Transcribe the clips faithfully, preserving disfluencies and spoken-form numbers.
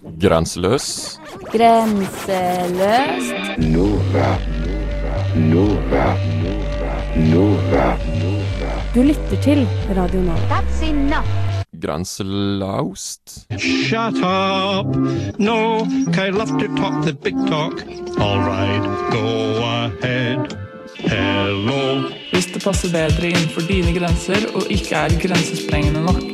Grenseløs. Grenseløst. Nova, Nova, Nova, Du lytter til Radio Nova. That's enough. Grenselaust. Shut up! No, I love to talk the big talk. All right, go ahead. Hello. Hvis det passer bedre innenfor dine grenser og ikke er grensesprengende nok.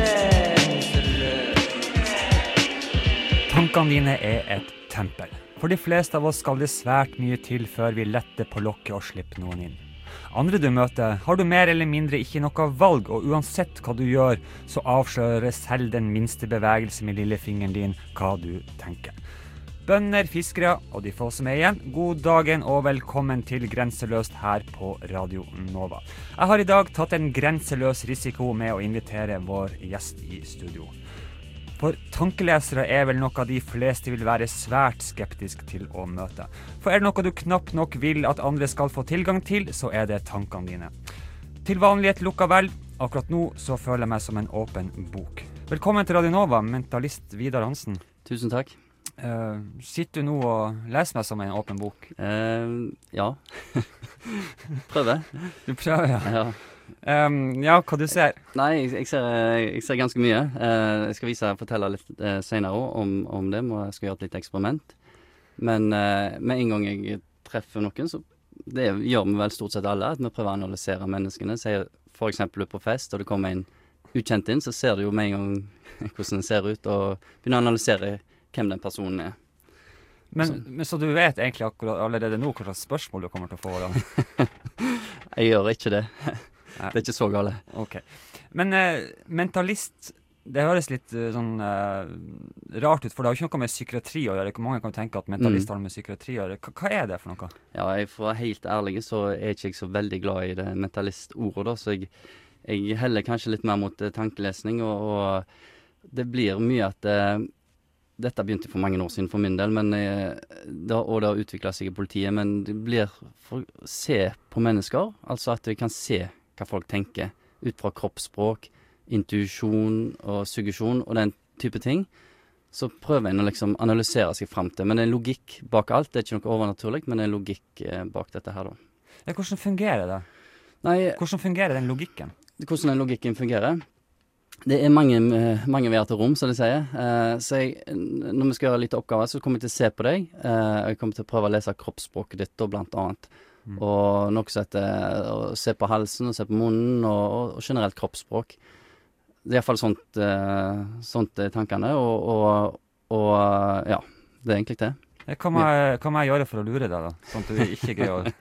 Tankene dine er et tempel. For de fleste av oss skal det svært mye til før vi letter på lokket og slipper noen inn. Andre du møter, har du mer eller mindre ikke noe valg, og uansett hva du gjør, så avslører selv den minste bevegelse med lillefingeren din hva du tenker. Bønder, fiskere og de få som er igjen, god dagen og velkommen til Grenseløst her på Radio Nova. Jeg har i dag tatt en grenseløs risiko med å invitere vår gjest i studio. For tankelesere er vel noe de fleste vil være svært skeptisk til å møte. For er det noe du knapt nok vil at andre skal få tilgang til, så er det tankene dine. Til vanlig et lukka vel, akkurat nå så føler jeg meg som en åpen bok. Velkommen til Radio Nova, mentalist Vidar Hansen. Tusen takk. Uh, sitter du nå og leser meg som en åpen bok? Uh, ja. Prøver. Du prøver, ja. Ja. Um, ja, hva du ser? Nei, jeg, jeg, ser, jeg ser ganske mye. Uh, jeg skal vise fortelle litt uh, senere om, om det, og jeg skal gjøre et litt eksperiment. Men uh, med en gang jeg treffer noen, så det gjør vi vel stort sett alle, at vi prøver å analysere menneskene. Så for eksempel på fest, og det kommer en ukjent inn, så ser du jo med en gang hvordan det ser ut, og begynner å analysere hvem den personen er. Men så, men så du vet egentlig akkurat allerede nå hva slags spørsmål du kommer til å få? Da? Jeg gjør ikke det. Det er ikke så gale. Ok. Men eh, mentalist, det høres litt uh, sånn uh, rart ut, for det har jo ikke noe med psykiatri å gjøre. Mange kan tenke at mentalist har med psykiatri å gjøre. Hva, hva er det for noe? Ja, jeg får være helt ærlig, så er ikke jeg så veldig glad i det mentalist-ordet da, så jeg, jeg heller kanskje litt mer mot uh, tankelesning, og, og det blir mye at uh, dette begynte for mange år siden for min del, men, uh, da, og det har utviklet seg i politiet, men det blir for å se på mennesker, altså at vi kan se hva folk tenker, ut fra kroppsspråk, intuisjon og suggesjon og den type ting, så prøver en å liksom analysere seg frem til. Men det er logikk bak alt, det er ikke noe overnaturlig, men det er logikk eh, bak dette her da. Ja, hvordan fungerer det? Nei, hvordan fungerer den logikken? Hvordan den logikken fungerer? Det er mange, mange veier til rom, som de sier. Eh, så jeg, når vi skal gjøre litt oppgaver, så kommer jeg til å se på deg, eh, og jeg kommer til å prøve å lese kroppsspråket ditt, og blant annet. Mm. Og noe som heter å se på halsen og se på munnen og, og generelt kroppsspråk. Det er i hvert fall sånt, uh, sånt er tankene, og, og, og uh, ja, det er egentlig det. Hva må, jeg, hva må jeg gjøre for å lure deg da, sånn at du ikke greier å...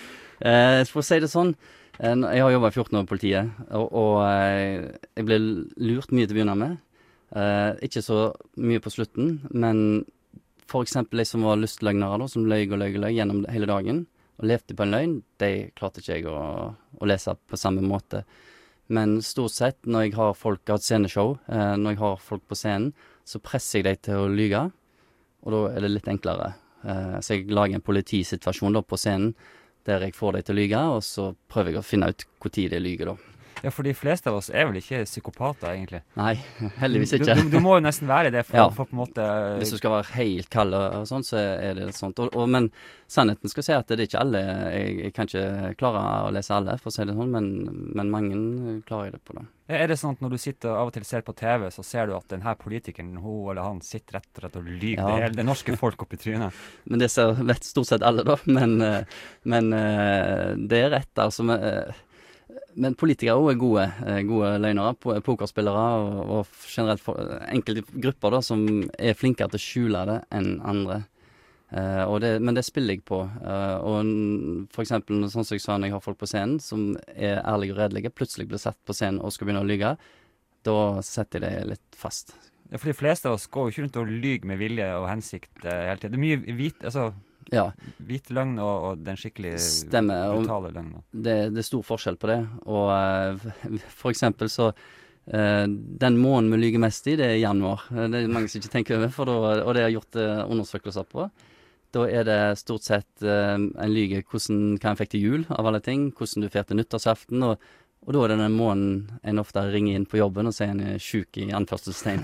uh, for å si det sånn, uh, jeg har jobbet fjorten år i politiet, og, og uh, jeg ble lurt mye til å begynne med. Uh, ikke så mye på slutten, men for eksempel de som var lystløgnere da, som løy og løy og løy gjennom hele dagen, og levde på en løgn, de klarte ikke jeg å, å lese på samme måte. Men stort sett, når jeg har folk av et sceneshow, eh, når jeg har folk på scenen, så presser jeg dem til å lyge, og da er det litt enklere. Eh, så jeg lager en politisituasjon da på scenen, der jeg får dem til å lyge, og så prøver jeg å finne ut hvor tid de lyger da. Ja, for de fleste av oss er vel ikke psykopater, egentlig? Nei, heldigvis ikke. Du, du, du må jo nesten være det, for, ja. for på en måte... Hvis du skal være helt kald og sånn, så er det sånt. Og, og, men sannheten skal si at det er ikke alle, jeg, jeg kan ikke klare å lese alle, for å si det sånn, men, men mange klarer jeg det på da. Er det sånn at når du sitter av og til ser på T V, så ser du at denne politikeren, hun eller han, sitter rett og rett og lyger ja. det, det norske folk opp i trynet? Men det ser vet stort sett alle da, men, men det er rett, altså med... Men politikere også er gode, gode løgnere, pokerspillere og, og generelt for, enkelte grupper da, som er flinkere til å skjule det enn andre. Uh, og det, men det spiller jeg på. Uh, og for eksempel, sånn som jeg sa, når jeg har folk på scenen som er ærlige og redelige, plutselig blir satt på scenen og skal begynne å lyge, da setter jeg det litt fast. Ja, for de fleste av oss går jo ikke rundt og lyger med vilje og hensikt uh, hele tiden. Det er mye hvit, altså... Ja. Hvit løgn og, og den skikkelig Stemmer. brutale løgn. Det, det er stor forskjell på det. Og uh, for eksempel så uh, den måneden vi lyger mest i, det er januar. Det er mange som ikke tenker over, for da, og det har gjort uh, undersøkelser på. Da er det stort sett uh, en lyge hvordan, hva en fikk til jul av alle ting, hvordan du fikk til nyttårsaften, og, Og da er det den måneden en ofte ringer inn på jobben og sier en er syk i anførselstegn.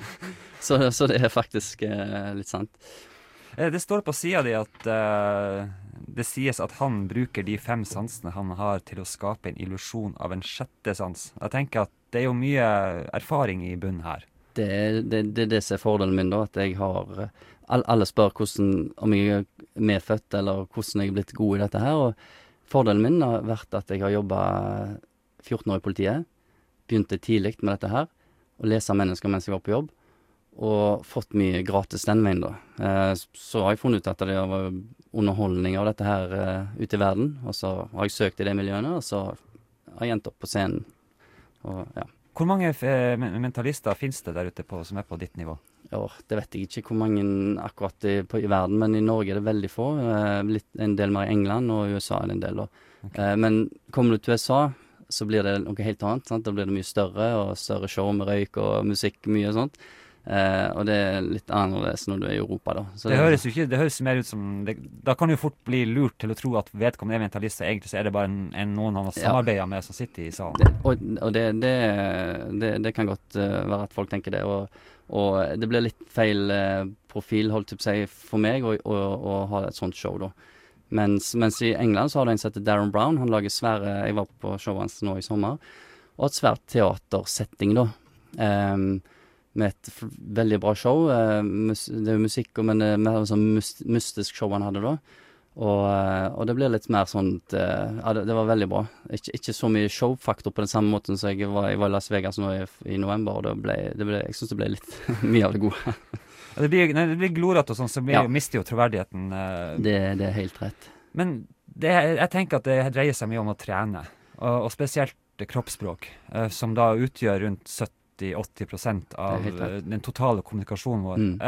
så, så det er faktisk eh, litt sant. Det står på siden di at uh, det sies at han bruker de fem sansene han har til å skape en illusjon av en sjette sans. Jeg tenker at det er jo mye erfaring i bunnen her. Det er det, det, det som er fordelen min da, at jeg har all, alle spør hvordan, om jeg er medfødt eller hvordan jeg er blitt god i dette her, og fordelen min har vært at jeg har jobbet fjorten år i politiet, begynte tidlig med dette her, og lese mennesker mens jeg var på jobb, og fått mye gratis den veien da. Eh, så har jeg funnet ut at det var underholdning av dette her uh, ute i verden, og så har jeg søkt i de miljøene, og så har jeg endt opp på scenen. Og, ja. Hvor mange uh, mentalister finnes det der ute på, som er på ditt nivå? Ja, det vet jeg ikke hvor mange akkurat i, på, i verden, men i Norge er det veldig få. Uh, litt, en del mer i England, og i U S A er det en del. Okay. Uh, men kommer du til U S A, så blir det noe helt annet. Sant? Da blir det mye større, og større show med røyk og musikk, mye sånt. Uh, og det er litt annerledes når du er i Europa da. Så det, det høres jo ikke, det høres mer ut som, det, da kan du fort bli lurt til å tro at vedkommende er mentalist, og egentlig så er det bare en, en noen han har samarbeidet ja. med som sitter i salen. Det, og og det, det, det, det kan godt uh, være at folk tenker det, og, og det blir litt feil uh, profil, holdt jeg på å si, for meg å, å, å ha et sånt show da. Mens, mens i England så har du en som heter Darren Brown, han lager svære, jeg var på showet hans nå i sommer, og et svært teatersetting da. Um, med et f- veldig bra show. Uh, mus- det er jo musikk, men det er mer sånn myst- mystisk show han hadde da. Og, uh, og det ble litt mer sånt, uh, ja, det, det var veldig bra. Ikke, ikke så mye showfaktor på den samme måten som jeg var, jeg var i Las Vegas nå i, i november, og det ble, det ble, jeg synes det ble litt mye av det gode. Ja, det blir, nei, det blir glorete og sånn, så blir, Ja. mister jo troverdigheten. Uh, Det, det er helt rett. men det, jeg tenker at det dreier seg mye om å trene, og, og spesielt kroppsspråk, uh, som da utgjør rundt sytti til åtti prosent av Det er helt rett. uh, den totale kommunikasjonen vår. Mm.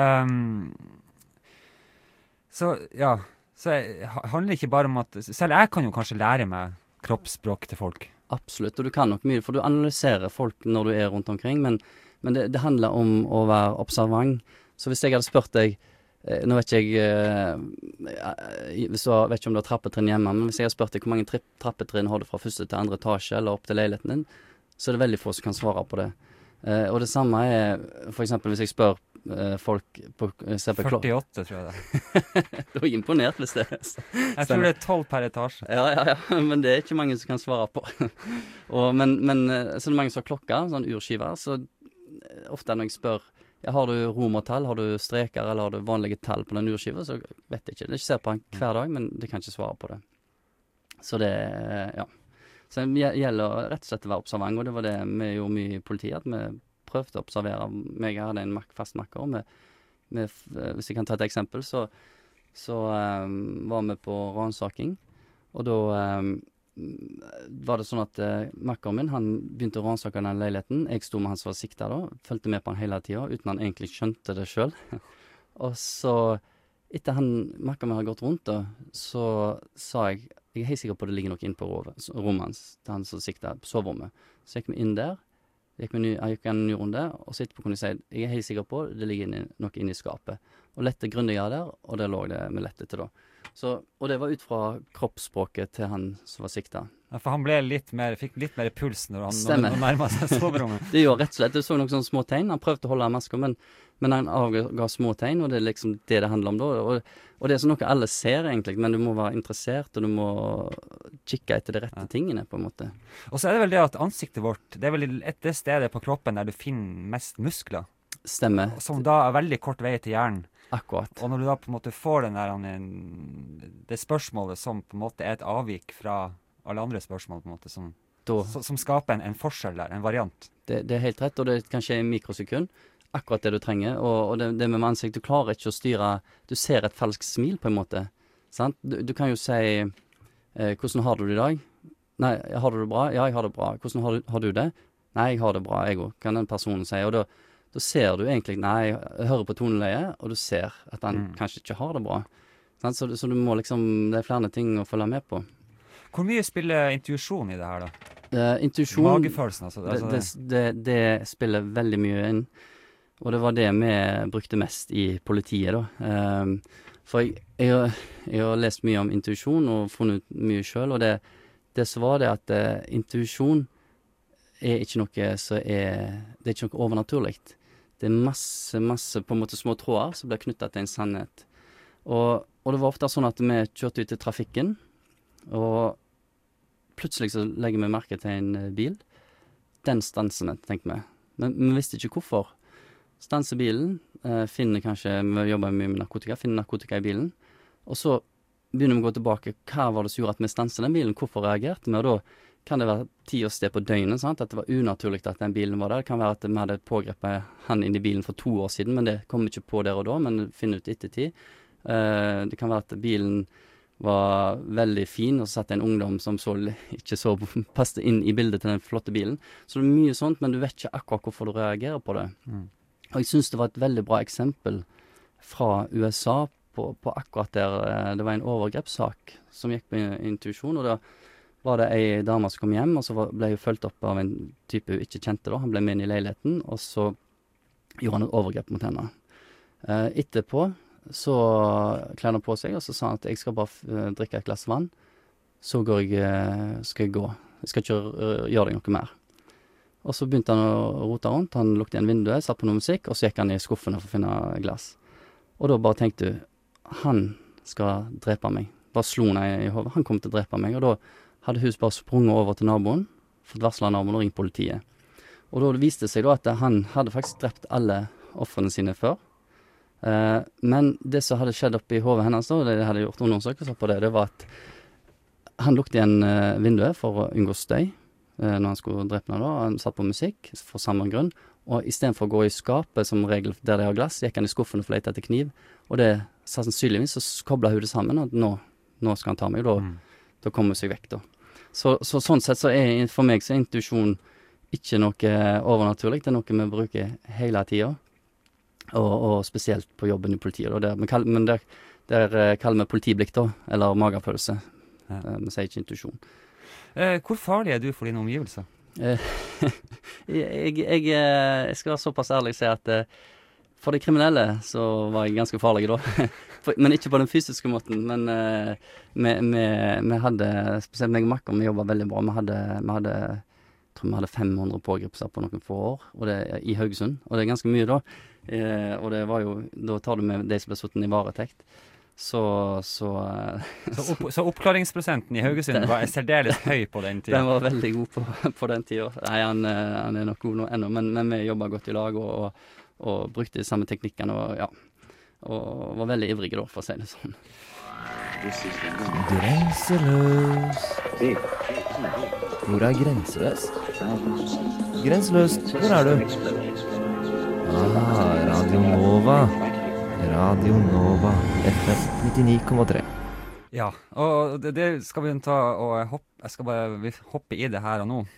Um, så ja, så jeg, ha- handler det ikke bare om at, selv jeg kan jo kanskje lære meg kroppsspråk til folk. Absolutt, og du kan nok mye, for du analyserer folk når du er rundt omkring, men, men det, det handler om å være observant. Så hvis jeg hadde spurt deg, eh, nå vet ikke jeg, eh, eh, hvis du har, vet ikke om du har trappetrinn hjemme, men hvis jeg hadde spurt deg hvor mange tripp, trappetrinn har du fra første til andre etasje, eller opp til leiligheten din, så er det veldig få som kan svare på det. Eh, og det samme er, for eksempel hvis jeg spør eh, folk på, ser på klokka. førtiåtte, tror jeg det. Du er imponert hvis det er. Jeg tror det er tolv per etasje. Ja, ja, ja, men det er ikke mange som kan svare på. og, men, men eh, så er det mange som har klokka, sånn urskiver, så eh, ofte når jeg spør, ja, har du romertall, har du streker, eller har du vanlige tall på den urskiva, så vet jeg ikke. Det ser på den hver dag, men de kan ikke svare på det. Så det, eh, ja. Så det gjelder rett og slett å være observant, og det var det vi gjorde mye i politiet, at vi prøvde å observere. Jeg hadde en mak- fast makker, og vi, vi, hvis jeg kan ta et eksempel, så, så um, var vi på ransaking, og da um, var det sånn at uh, makkeren min, han begynte å ransake den leiligheten. Jeg sto med han som var siktet da, følte med på han hele tiden, uten han egentlig skjønte det selv. Og så, etter han, makkeren min hadde gått rundt da, så sa jeg, jeg er helt sikker på at det ligger noe inn på rommet hans, til han som siktet på soverommet. Så gikk vi inn der, gikk vi ny, jeg gikk en ny runde, og så etterpå kunne jeg si, jeg er helt sikker på at det ligger inn, noe inne i skapet. Og lette grundigere der, og det lå det med lette til da. Så, og det var ut fra kroppsspråket til han som var siktet. Ja, for han ble litt mer, fikk litt mer puls når han, når Stemmer. han nærmet seg soverommet. Det gjorde rett og slett, du så noen sånne små tegn, han prøvde å holde masker, men, men han avga små tegn, og det er liksom det det handler om da. Og, og det er sånn noe alle ser egentlig, men du må være interessert, og du må kikke etter de rette Ja. tingene på en måte. Og så er det vel det at ansiktet vårt, det er vel et det stedet på kroppen der du finner mest muskler, Stemmer, som da er veldig kort vei til hjernen. akkurat. Og når du da på en måte får den der, han, det spørsmålet som på en måte er et avvik fra alle andre spørsmål, på en måte, som, Da, som, som skaper en, en forskjell der, en variant. det, det er helt rett, og det kan skje i mikrosekund. Akkurat det du trenger, og, og det, det med ansikt, du klarer ikke å styre, du ser et falskt smil på en måte, sant? Du, du kan jo si, eh, hvordan har du det i dag? Nei, har du det bra? Ja, jeg har det bra. Hvordan har du, har du det? Nei, jeg har det bra, jeg også, kan den personen si, og da, da ser du egentlig, nei, jeg hører på toneleie, og du ser at han Mm. kanskje ikke har det bra. Sant? Så, så du må liksom, det er flere ting å følge med på. Hvor mye spiller intuisjon i det her da? Uh, intuisjon, Magefølelsen, altså. det, altså det, det, det spiller veldig mye inn. Og det var det vi brukte mest i politiet da. Um, for jeg, jeg, har- jeg har lest mye om intuisjon og funnet ut mye selv, og det, det som var det at uh, intuisjon er ikke noe som er Det er ikke noe overnaturlig. Det er masse, masse på en måte små tråder som blir knyttet til en sannhet. Og, og det var ofte sånn at vi kjørte ut i trafikken, og plutselig så legger vi merke til en eh, bil. Den stanser vi, tenkte vi. Men vi visste ikke hvorfor. Stanser bilen, eh, finner kanskje, vi jobber mye med narkotika, finner narkotika i bilen, og så begynner vi å gå tilbake. Hva var det som gjorde at vi stanset den bilen? Hvorfor reagerte vi? Og da kan det være tid og sted på døgnet, sant? At det var unaturlig at den bilen var der. Det kan være at vi hadde pågrepet han inn i bilen for to år siden, men det kom vi ikke på der og da, men finner ut i ettertid. Uh, det kan være at bilen var veldig fin, og så satt en ungdom som så, ikke så passet inn i bildet til den flotte bilen. Så det er mye sånt, men du vet ikke akkurat hvorfor du reagerer på det. Mm. Og jeg synes det var et veldig bra eksempel fra U S A på, på akkurat der. Det var en overgrepssak som gikk med intuisjon, og da var det ei dame som kom hjem, og så var, ble hun følt opp av en type hun ikke kjente da. Han ble med inn i leiligheten, og så gjorde han et overgrep mot henne. Uh, etterpå så kledde han på seg, og så sa han at jeg skal bare uh, drikke et glass vann, så går jeg, uh, skal jeg gå. Jeg skal ikke uh, gjøre deg noe mer. Og så begynte han å rote rundt, han lukket igjen vinduet, satt på noe musikk, og så gikk han i skuffene for å finne glass. Og da bare tenkte du, han skal drepe meg. Bare slo han i hodet, han kommer til å drepe meg, og da hadde hus bare sprunget over til naboen, fått varslet naboen og ringt politiet. Og da viste det seg da at han hadde faktisk drept alle offrene sine før. Uh, men det som hadde skjedd oppe i hodet hennes, da, det hadde gjort undersøkelser på det, det var at han lukket igjen uh, vinduet for å unngå støy uh, når han skulle drepe henne da. Han satt på musikk for samme grunn, og i stedet for å gå i skapet som regel der det har glass, gikk han i skuffen og fløyte etter kniv, og det sannsynligvis så koblet hun det sammen, at nå, nå skal han ta meg, da, mm. da kommer hun seg vekk da. Så, så sånn sett så er for meg så er intuisjon ikke noe overnaturlig, det er noe vi bruker hele tiden, og, og spesielt på jobben i politiet. Da, der, men, kall, men der, der kaller vi politiblikk da, eller magefølelse. Ja. Vi sier ikke intuisjon. Eh, hvor farlig er du for dine omgivelser? Eh, jeg, jeg, jeg skal være såpass ærlig å si at eh, for de kriminelle så var jeg ganske farlig da. For, men ikke på den fysiske måten, men uh, vi, vi, vi hadde, spesielt meg og Makker, vi jobbet veldig bra. Vi hadde, vi hadde, jeg tror vi hadde fem hundre pågripelser på noen få år, og det, i Haugesund, og det er ganske mye da. Eh, og det var jo, da tar du med de som ble satt i varetekt. Så, så, uh, så, opp, så oppklaringsprosenten i Haugesund den, var særdeles høy på den tiden? Den var veldig god på, på den tiden. Nei, han, han er nok god nå ennå, men, men vi jobbet godt i lag, og, og, og brukte de samme teknikkene, og ja. Og var veldig ivrige da, for å si det sånn. Grenseløs. Hvor er grenseløs? Grenseløs, hvor er du? Ah, Radio Nova. Radio Nova, F M nittionio komma tre. Ja, og det, det skal vi ta og hoppe, jeg skal bare hoppe i det her og nå.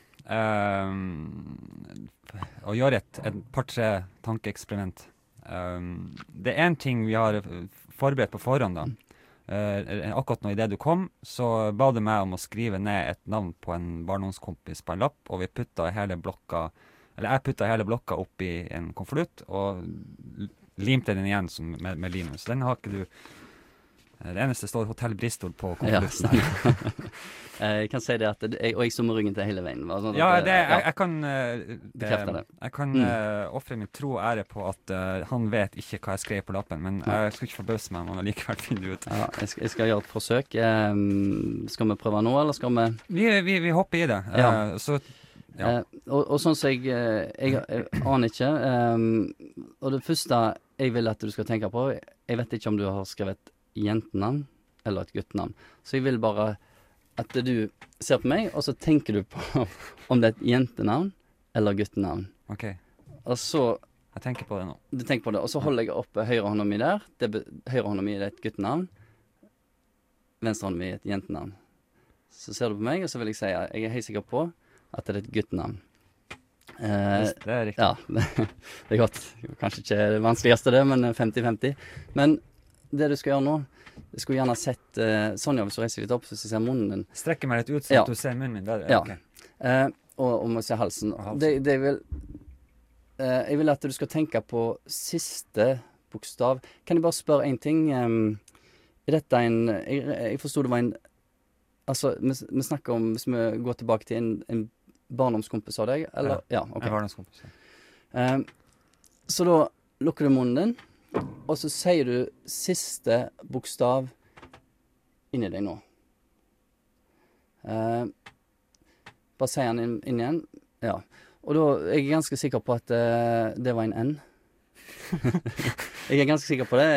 Um, og gjøre et, et par-tre tankeeksperiment. Um, det er en ting vi har forberedt på forhånd da. Uh, akkurat nå i det du kom, så ba du meg om å skrive ned et navn på en barndomskompis på en lapp, og vi puttet hele blokka, eller jeg puttet hele blokka opp i en konvolutt, og limte den igjen som, med, med limen. Så den har ikke du. Det eneste står Hotel Bristol på konvolutten. Ja, jeg kan si det at det, jeg, og jeg står med ryggen til hele veien. Sånn ja, at, det, ja, jeg, jeg kan, det, det. Jeg kan mm. uh, offre min tro og ære på at uh, han vet ikke hva jeg skrev på lappen, men ja. Jeg skal ikke forbøse meg om han likevel finner det ut. Ja, jeg skal, jeg skal gjøre et forsøk. Um, skal vi prøve nå, eller skal vi? Vi, vi, vi hopper i det. Ja. Uh, så, ja. uh, og, og sånn som jeg, jeg, jeg aner ikke. Um, og det første jeg vil at du skal tenke på, jeg vet ikke om du har skrevet jentenavn eller et guttenavn. Så jeg vil bare at du ser på meg, og så tenker du på om det er et jentenavn eller guttenavn. Ok. Og så jeg tenker på det nå. Du tenker på det, og så holder jeg opp høyre hånda mi der. Det, høyre hånda mi er et guttenavn. Venstre hånda mi er et jentenavn. Så ser du på meg, og så vil jeg si at jeg er helt sikker på at det er et guttenavn. Eh, det er riktig. Ja, det, det er godt. Kanskje ikke det vanskeligste det, men femti femti. Men det du skal gjøre nå, jeg skulle gjerne sett uh, Sonja, hvis du reiser litt opp, så ser munnen din. Strekker meg litt ut, så ja. At du ser munnen min der. Ja. Okay. Uh, og, og må se halsen. halsen. Det, det vil, uh, jeg vil at du skal tenke på siste bokstav. Kan jeg bare spørre en ting? Um, er dette en Jeg, jeg forstod det var en Altså, vi, vi snakker om, hvis vi går tilbake til en, en barndomskompis av deg, eller? Ja, ok. Jeg var en kompis. Um, så da lukker du munnen din, og så sier du siste bokstav inni deg nå. Uh, bare sier den inn, inn igjen. Ja. Og da er jeg ganske sikker på at uh, det var en N. Jeg er ganske sikker på det.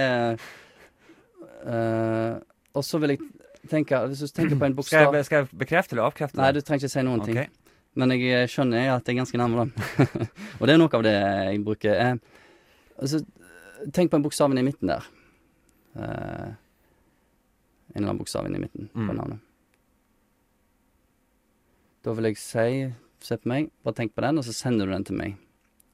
Uh, og så vil jeg tenke, hvis du tenker på en bokstav... Skal jeg, skal jeg bekrefte eller avkrefte? Nei, du trenger ikke si noen okay. ting. Men jeg skjønner at jeg er ganske nærmere dem. Og det er noe av det jeg bruker. Uh, altså, tenk på en bokstav i midten der. Uh, en eller annen bokstav i midten mm. på navnet. Da vil jeg si, se på meg, bare tenk på den, og så sender du den til meg.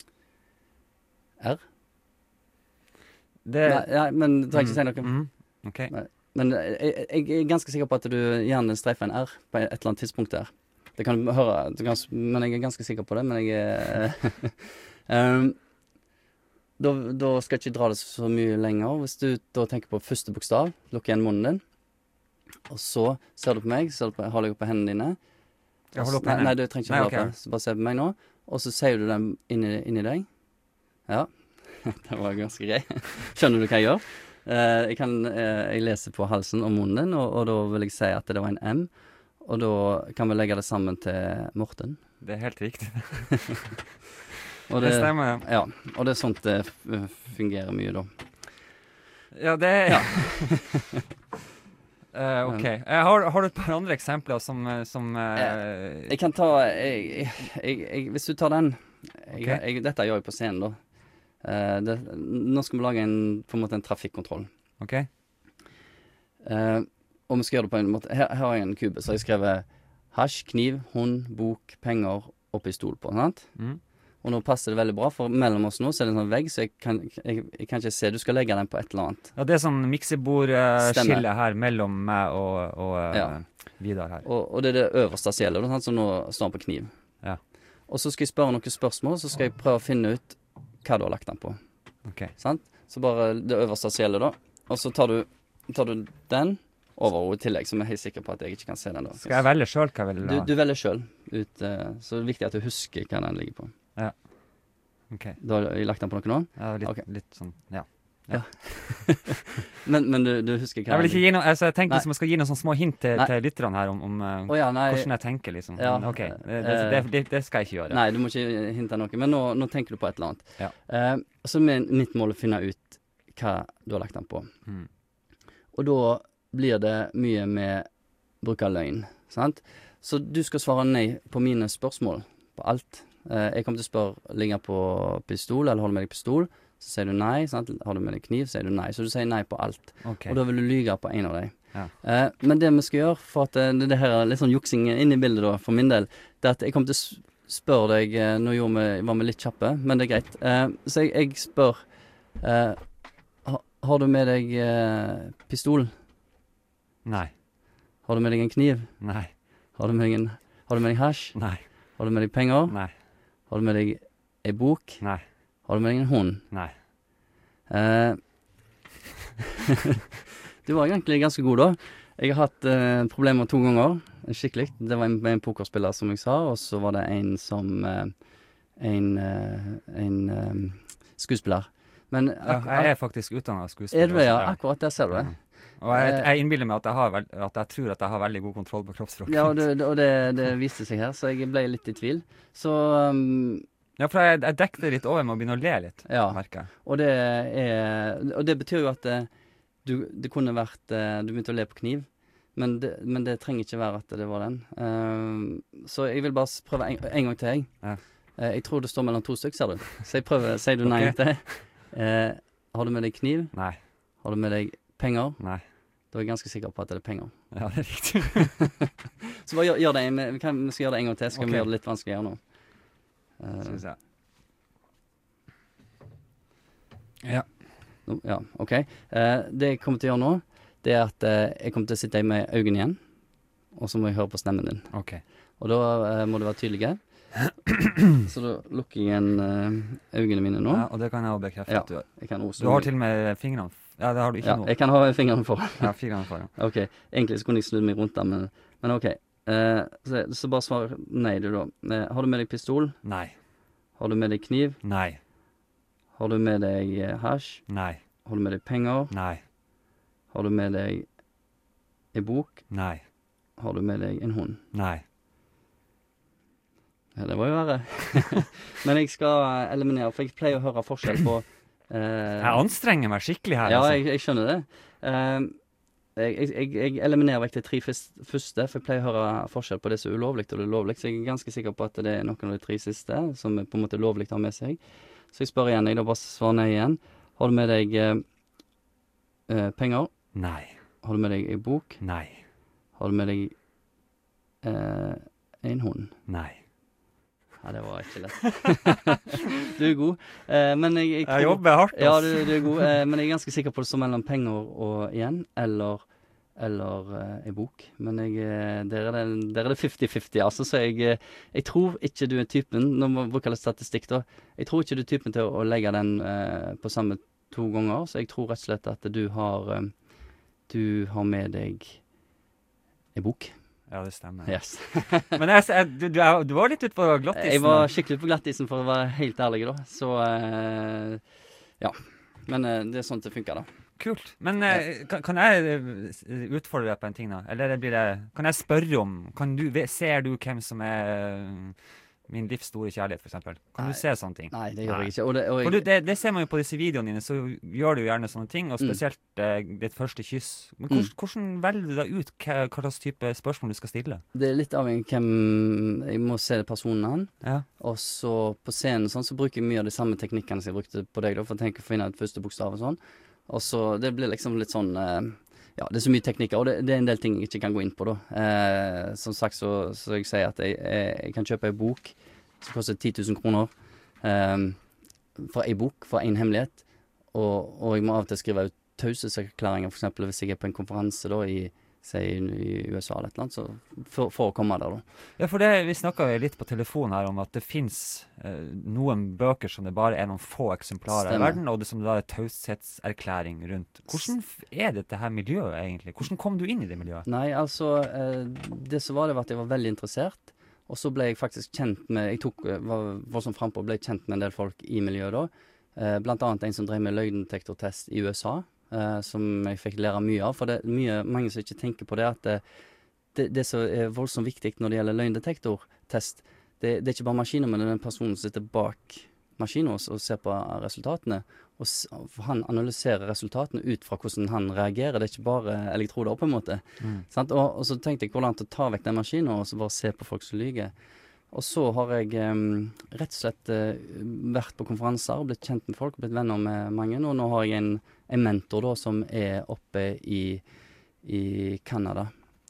R? Det... Nei, nei, men du trenger ikke si noe. Mm. Ok. Men, men jeg, jeg er ganske sikker på at du gjerne streifer en R på et eller annet tidspunkt der. Det kan du høre, du kan, men jeg er ganske sikker på det, men jeg er... um, da, da skal jeg ikke dra det så mye lenger. Hvis du da tenker på første bokstav, lukker igjen munnen din, og så ser du på meg, ser du på, holder jeg opp på hendene dine. Jeg holder opp nei, hendene. nei, du trenger ikke holde opp, så bare se på meg nå. Og så sier du den inni, inni deg. Ja, det var ganske grei. Skjønner du hva jeg gjør? Uh, jeg, kan, uh, jeg leser på halsen og munnen din, og, og da vil jeg si at det var en M. Og da kan vi legge det sammen til Morten. Det er helt riktig. og det, det stemmer, ja. Ja, og det er sånt det fungerer mye da. Ja, det er... Ja. Uh, ok. Uh, har, har du et par andre eksempler som... som uh, jeg, jeg kan ta... Jeg, jeg, jeg, hvis du tar den... Jeg, okay. jeg, dette gjør jeg på scenen da. Uh, det, nå skal vi lage en, på en måte en trafikkontroll. Ok. Uh, og vi skal gjøre det på en måte... Her, her har jeg en kube, så jeg skrevet hasj, kniv, hund, bok, penger og pistol på, sant? Mm. Og nå passer det veldig bra, for mellom oss nå så er det en sånn vegg, så jeg kan, jeg, jeg kan ikke se. Du skal legge den på et eller annet. Ja, det er sånn miksebordskille uh, her mellom meg og, og uh, ja. Vidar her. Og, og det er det øverste som gjelder, så nå står den på kniv. Ja. Og så skal jeg spørre noen spørsmål, så skal jeg prøve å finne ut hva du har lagt den på. Ok. Sant? Så bare det øverste som gjelder da. Og så tar du, tar du den over i tillegg, som jeg er helt sikker på at jeg ikke kan se den da. Skal jeg velge selv hva jeg vil ha? Du, du velger selv. Ut, uh, så det er viktig at du husker hva den ligger på. Ja. Ok. Da har jeg lagt den på noe nå? Ja, litt, okay. litt sånn, ja. Ja. men, men du, du husker hva jeg vil ikke gi noe, altså jeg tenkte liksom jeg skal gi noen sånne små hint til, nei. til lytterne her om, om uh, oh, ja, hvordan jeg tenker liksom. Ja. Men, ok, det, det, det, det skal jeg ikke gjøre. Nei, du må ikke hinte noe, men nå, nå tenker du på et eller annet. Ja. Uh, så er mitt mål å finne ut hva du har lagt den på. Mm. Og da blir det mye med bruk av løgn, sant? Så du skal svare nei på mine spørsmål, på alt. Uh, jeg kommer til å spørre, ligger på pistol, eller holder med deg pistol? Så sier du nei, sant? Har du med deg kniv, sier du nei. Så du sier nei på alt. Okay. Og da vil du lyge på en av deg. Ja. Uh, men det vi skal gjøre, for at uh, det, det her er litt sånn juksing inn i bildet da, for min del, det er at jeg kommer til å spørre deg, uh, nå gjorde vi, var vi litt kjappe, men det er greit. Uh, så jeg, jeg spør, uh, ha, har du med deg uh, pistol? Nei. Har du med deg en kniv? Nei. Har du med deg, en, har du med deg hasj? Nei. Har du med deg penger? Nei. Har du med deg en bok? Nei. Har du med deg en hund? Nei. Uh, du var egentlig ganske god da. Jeg har hatt uh, problemer to ganger, skikkelig. Det var en, en pokerspiller som jeg sa, og så var det en som uh, en, uh, en um, skuespiller. Men ja, jeg er faktisk utdannet skuespiller. Er du det? Ja, akkurat der ser du det. Ja. Og jeg, jeg innbiller meg at jeg, har, at jeg tror at jeg har veldig god kontroll på kroppsspråk. Ja, og, det, og det, det viste seg her, så jeg ble litt i tvil. Så... Um, ja, for jeg, jeg dekket det litt over med å begynne å le litt, ja, merker jeg. Og det, er, og det betyr jo at det, du, det kunne vært, du begynte å le på kniv, men det, men det trenger ikke være at det var den. Uh, så jeg vil bare prøve en, en gang til, jeg. Ja. Uh, jeg tror det står mellom to stykker, ser du. Så jeg prøver, sier du nei okay. til. Uh, har du med deg kniv? Nei. Har du med deg penger? Nei. Da er jeg ganske sikker på at det er penger. Ja, det er riktig. Så bare gjør, gjør det, vi, kan, vi skal gjøre det en gang til, så skal okay. vi gjøre det litt vanskeligere nå. Uh, Skal vi se. Ja. No, ja, ok. Uh, det jeg kommer til å gjøre nå, det er at uh, jeg kommer til å sitte med øynene igjen, og så må jeg høre på stemmen din. Ok. Og da uh, må du være tydelige. Så da lukker jeg igjen uh, øynene mine nå. Ja, og det kan jeg også bekrefte ja, at du har. Jeg kan også du har til og med fingrene. Ja, det har du ikke ja, nå. Jeg kan ha fingrene for. Ja, fingrene for, ja. Ok, egentlig så kunne jeg snudd meg rundt da, men, men ok. Eh, så, så bare svar nei, du da. Eh, har du med deg pistol? Nei. Har du med deg kniv? Nei. Har du med deg eh, hasj? Nei. Har du med deg penger? Nei. Har du med deg en bok? Nei. Har du med deg en hund? Nei. Ja, det var jo verre. Men jeg skal eh, eliminere, for jeg pleier å høre forskjell på eh, Jeg anstrenger meg skikkelig her. Ja, altså. jeg, jeg skjønner det. Eh, jeg, jeg, jeg eliminerer vekk de tre fis- første, for jeg pleier å høre forskjell på det som er ulovlig og det er lovlig. Så jeg er ganske sikker på at det er noen av de tre siste som er på en måte lovlig å ha med seg. Så jeg spør igjen, jeg da bare svarer nei igjen. Har du med deg eh, eh, penger? Nei. Har du med deg en bok? Nei. Har du med deg eh, en hund? Nei. Ja, det var ikke lett. Du er god. Eh, men jeg, jeg, Jeg jobber hardt, Ja, ass. du, du er god. Eh, men jeg er ganske sikker på det står mellom penger og igjen, eller, eller eh, en bok. Men jeg, eh, der er det der er det fifty-fifty, altså. Så jeg, eh, jeg tror ikke du er typen, når man bruker litt statistikk da, jeg tror ikke du er typen til å, å legge den eh, på samme to ganger. Så jeg tror rett og slett at du har, eh, du har med deg en bok. Ja, det stemmer. Yes. Men jeg, jeg, du, du, er- du var litt ute på glattisen. Jeg var skikkelig på glattisen, for å være helt ærlig, da. Så eh, ja. Men eh, det er sånn det funker, da. Kult. Men eh, kan, kan jeg eh, utfordre deg på en ting, da? Eller blir det Kan jeg spørre om kan du, ve- Ser du hvem som er eh, min livs store kjærlighet, for eksempel? Kan Nei. du se sånne ting? Nei, det gjør Nei. jeg ikke. Og det, og For jeg, du, det, det ser man jo på disse videoene dine, så gjør du jo gjerne sånne ting, og Mm. spesielt eh, ditt første kyss. Men hvordan, hvordan velger du da ut hva, hva slags type spørsmål du skal stille? det er litt avhengig av hvem jeg må se personen an. Ja. Og så på scenen sånn, så bruker jeg mye av de samme teknikkene som jeg brukte på deg, da, for å tenke å finne et første bokstav og sånn. Og så det blir liksom litt sånn eh, ja, det er så mye teknikker, og det, det er en del ting jeg ikke kan gå inn på, da. Eh, som sagt så, så jeg sier at jeg, jeg, jeg kan kjøpe en bok som koster ti tusen kroner eh, for en bok, for en hemmelighet. Og, og jeg må av og til skrive ut taushetserklæringer, for eksempel hvis jeg er på en konferanse da i, si, i U S A eller et eller annet, så for, for å komme der da. Ja, for det, vi snakket jo litt på telefon her om at det finnes eh, noen bøker som det bare er noen få eksemplarer Stemmer. i verden, og det som da er taushetserklæring rundt. Hvordan f- er dette her miljøet egentlig? Hvordan kom du inn i det miljøet? Nei, altså, eh, det som var det var at jeg var veldig interessert, og så ble jeg faktisk kjent med, jeg tok, eh, var voldsomt frempå, ble kjent med en del folk i miljøet da, eh, blant annet en som drev med løgndetektortest i U S A, eh, som jeg fikk lære mye av, for det er mye, mange som ikke tenker på det, at det, det, det som er voldsomt viktig når det gjelder løgndetektortest, det, det er ikke bare maskiner, men det er den personen som sitter bak maskinen og, og ser på resultatene, og s- for han analyserer resultatene ut fra hvordan han reagerer, det er ikke bare elektroder på en måte. Sant? Og, og så tenkte jeg hvordan til å ta vekk den maskinen og så bare se på folk som lyger. Og så har jeg em, rett og slett eh, vært på konferanser og blitt kjent med folk, blitt venner med mange, og nå har jeg en, en mentor da som er oppe i, i Canada.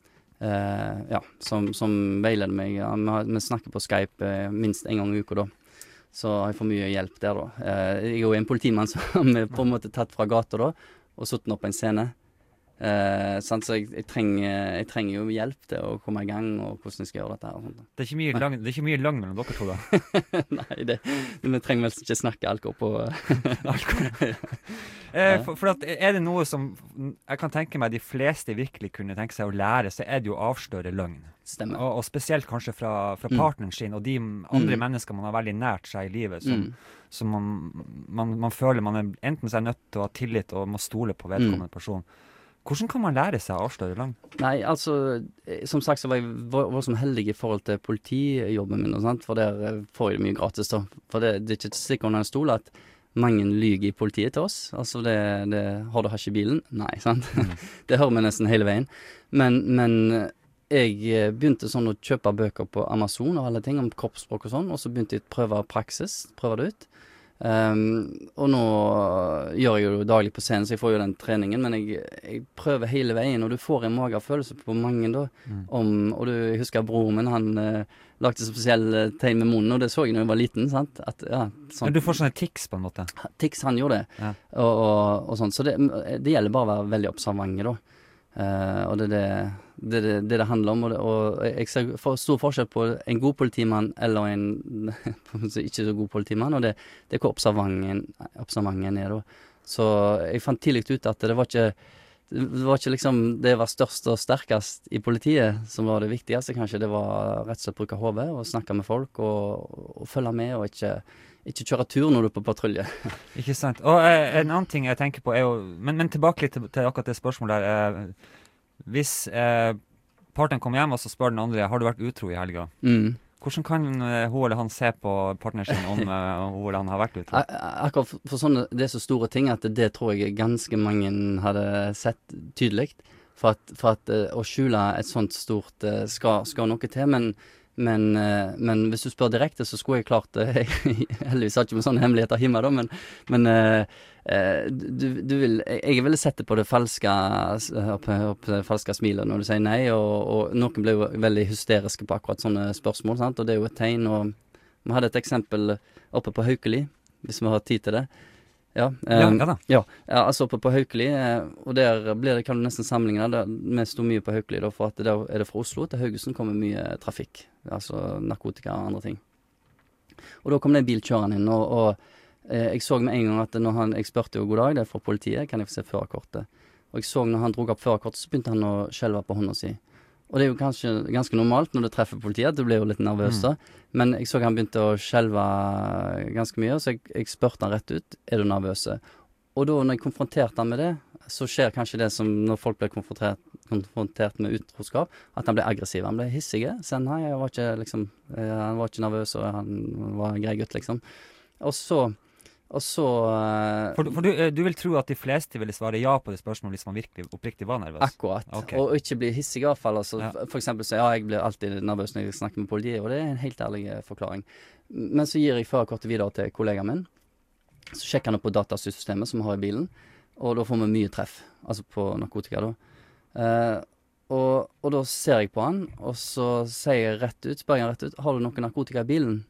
Eh, ja, som, som veileder meg. Ja, vi, har, vi snakker på Skype eh, minst en gang i uka da. Så jeg får mye hjelp der da. Eh, jeg er jo en politimann som er på en måte tatt fra gata da, og satt opp på en scene. Eh, sant? Så jeg, jeg, trenger, jeg trenger jo hjelp til å komme i gang, og hvordan jeg skal gjøre dette her. Og sånt. Det er ikke mye lang, det er ikke mye lang mellom dere to, da. Nei, det, vi trenger vel ikke snakke alkohol på Eh, for, for at er det noe som jeg kan tenke meg de fleste virkelig kunne tenke seg å lære, så er det jo å avsløre løgn. Stemmer. Og, og spesielt kanskje fra, fra Mm. partneren sin og de andre Mm. mennesker man har veldig nært seg i livet, som, Mm. som man, man, man føler man er enten så er nødt til å ha tillit og må stole på vedkommende Mm. person. Hvordan kan man lære seg å avsløre løgn? Nei, altså, eh, som sagt så var jeg vo- voldsomt heldig i forhold til politijobben min, og sant? For der eh, får jeg det mye gratis da. For det, det er ikke sikkert under en stol at mange lyger i politiet til oss. Altså, det, det har du hasj i bilen? Nei, sant? Det hører vi nesten hele veien. Men, men jeg eh, begynte sånn å kjøpe bøker på Amazon og alle ting om kroppsspråk og sånn, og så begynte jeg å prøve praksis, prøve det ut. Um, og nå gjør jeg jo daglig på scenen, så jeg får jo den treningen, men jeg, jeg prøver hele veien, og du får en magefølelse på mange da, Mm. om, og du jeg husker broren min, han eh, lagde spesielle tegn med munnen, og det så jeg når jeg var liten, sant? At, ja, sånn. Men du får sånne tics på en måte. Tix, han gjorde det, Ja. og, og, og sånn, så det, det gjelder bare å være veldig observante da. Eh, og det er det det, det, det det handler om, og, det, og jeg ser for, stor forskjell på en god politimann eller en ikke så god politimann, og det, det er hvor observanten, observanten er da. Så jeg fant tidlig ut at det var ikke Det var ikke liksom det var størst og sterkest i politiet som var det viktigste, kanskje. Det var rett og slett bruke hodet og snakke med folk og, og følge med, og ikke, ikke kjøre tur når du er på patrulje. Ikke sant. Og eh, en annen ting jeg tenker på er jo, men, men tilbake litt til, til akkurat det spørsmålet der. Eh, hvis eh, partneren kommer hjem og så spør den andre, har du vært utro i helga? Mm. Hvordan kan uh, hun eller han se på partneren sin om uh, hun eller han har vært utro? Akkurat for, for sånne, det er så store ting at det tror jeg ganske mange hadde sett tydelig. For at, for at uh, å skjule et sånt stort uh, skal, skal noe til, men, men, uh, men hvis du spør direkte, så skulle jeg klart det. Uh, heldigvis har ikke med sånne hemmeligheter hjemme da, men, men uh, uh, du, du vil, jeg ville sette på det falske, opp, opp det falske smilet når du sier nei, og, og noen ble jo veldig hysteriske på akkurat sånne spørsmål, sant? Og det er jo et tegn, og vi hadde et eksempel oppe på Haukeli, hvis vi har tid til det. Ja, um, ja, ja da. Ja, ja, altså oppe på Haukeli, uh, og der blir det, kan du nesten sammenligne det. Vi sto mye på Haukeli da, for at der er det fra Oslo til Haugesund kommer mye trafikk, altså narkotika og andre ting. Og da kom det en bil kjørende inn, og, og uh, jeg så med en gang at når han, jeg spørte jo god dag, det er fra politiet, kan jeg få se førerkortet? Og jeg så når han drog opp førerkortet, så begynte han å skjelve på hånda si. Og det er jo kanskje ganske normalt når du treffer politiet, du blir jo litt nervøs da. Mm. Men jeg så han begynte å skjelve ganske mye, så jeg, jeg spørte han rett ut, er du nervøse? Og da når jeg konfronterte han med det, så skjer kanskje det som når folk blir konfrontert, konfrontert med utroskap, at han ble aggressiv. Han ble hissig, så nei, jeg var ikke, liksom, han var ikke nervøs, og han var en grei gutt, liksom. Og så... Og så uh, For, for du, du vil tro at de fleste ville svare ja på det spørsmålet hvis man virkelig oppriktig var nervøs? Akkurat. Okay. Og ikke bli hissig i hvert fall. Altså, ja. For eksempel så ja, jeg blir alltid nervøs når jeg snakker med politiet, og det er en helt ærlig forklaring. Men så gir jeg førerkortet videre til kollegaen min. Så sjekker han opp på datasystemet som vi har i bilen, og da får vi mye treff, altså på narkotika da. Uh, og, og da ser jeg på han, og så sier jeg rett ut, spør jeg rett ut, har du noe narkotika i bilen?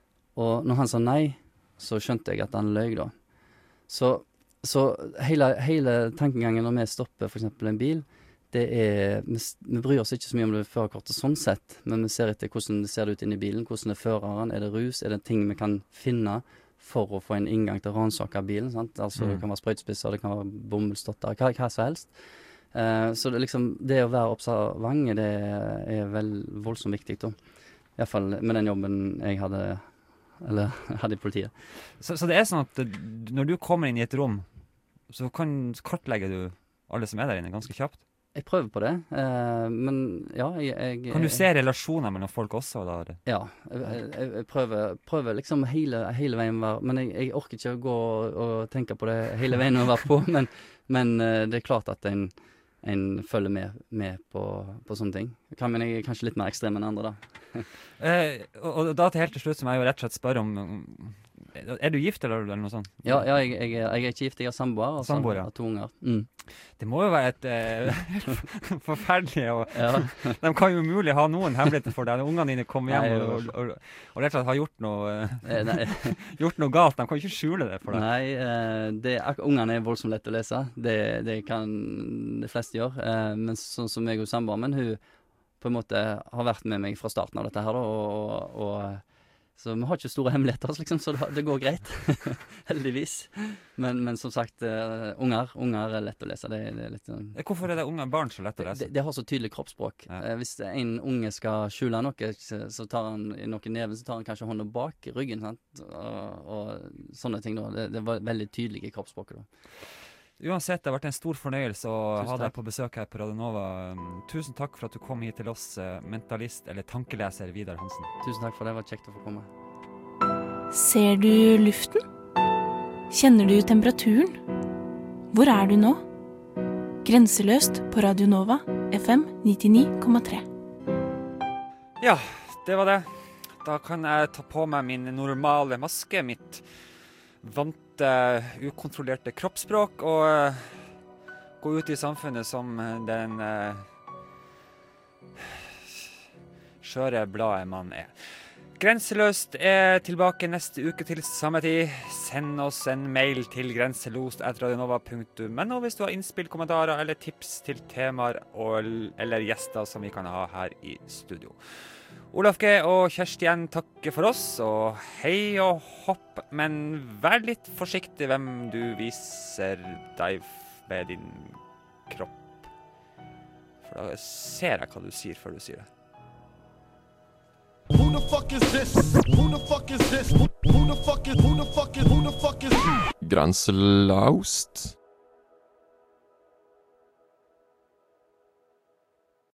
Og når han sa nei, så skjønte jeg at han løg da. Så, så hele, hele tankegangen når vi stopper for eksempel en bil, det er, vi, vi bryr oss ikke så mye om det førerkortet sånn sett, men vi ser etter hvordan det ser ut inne i bilen, hvordan er føreren, er det rus, er det ting vi kan finne for å få en inngang til å ransake bilen, sant? Altså mm. det kan være sprøytspisser, det kan være bomullsdotter, hva, hva som helst. Uh, så det, liksom, det å være observant, det er vel voldsomt viktig da. I hvert fall med den jobben jeg hadde eller hadde i politiet. Så, så det er sånn at når du kommer inn i et rom, så kan kartlegge du alle som er der inne ganske kjapt? Jeg prøver på det, eh, men ja, jeg, jeg... Kan du se relasjoner mellom folk også da? Ja, jeg, jeg, jeg prøver, prøver liksom hele, hele veien å være, men jeg, jeg orker ikke å gå og, og tenke på det hele veien å være på, men, men det er klart at en, en følger med, med på, på sånne ting. Kan, men jeg er kanskje litt mer ekstrem enn andre da. eh, og, og da til helt til slutt, som jeg jo rett og slett spør om, er du gift eller, eller noe sånt? Ja, ja jeg, jeg, jeg er ikke gift, jeg er samboer, og samboer, ja. Har to unger. Mm. Det må jo være et eh, forferdelig, og ja. de kan jo umulig ha noen hemmeligheter for deg. Ungene dine kommer hjem nei, og, og, og, og rett og slett har gjort noe, eh, gjort noe galt. De kan jo ikke skjule det for deg. Nei, det, ungene er voldsomt lett å lese. Det, det kan de fleste gjøre. Eh, men sånn som jeg og samboer, men hun på en måte har vært med meg fra starten av dette her da, og, og så vi har ikke store hemmeligheter, liksom, så det, det går greit, heldigvis. Men, men som sagt, uh, unger, unger er lett å lese. Det, det er litt, uh, Hvorfor er det unger barn så lett å lese? Det, det har så tydelig kroppsspråk. Ja. Uh, hvis en unge skal skjule noe, så, så tar han noe i neven, så tar han kanskje hånda bak ryggen, sant? Og, og sånne ting da. Det, det var veldig tydelig i kroppsspråket da. Uansett, det har vært en stor fornøyelse å ha deg på besøk her på Radio Nova. Tusen takk for at du kom hit til oss, mentalist eller tankeleser Vidar Hansen. Tusen takk for det, det var kjekt å få komme. Ser du luften? Kjenner du temperaturen? Hvor er du nå? Grenseløst på Radio Nova, F M nittini komma tre. Ja, det var det. Da kan jeg ta på meg min normale maske, mitt vante, ukontrollerte kroppsspråk, og uh, gå ut i samfunnet som den uh, skjøre bladet man er. Grenseløst er tilbake neste uke til samme tid. Send oss en mail til grenselost at radionova punktum no hvis du har innspill, kommentarer eller tips til temaer og, eller gjester som vi kan ha her i studio. Olaf G. og Kjersti N. takker for oss, og hei og hopp, men vær litt forsiktig hvem du viser deg med din kropp. For da ser jeg hva du sier før du sier det. Who the fuck is this? Who the fuck is this? Who the fuck is, who the fuck is, who the fuck is Grenseløst.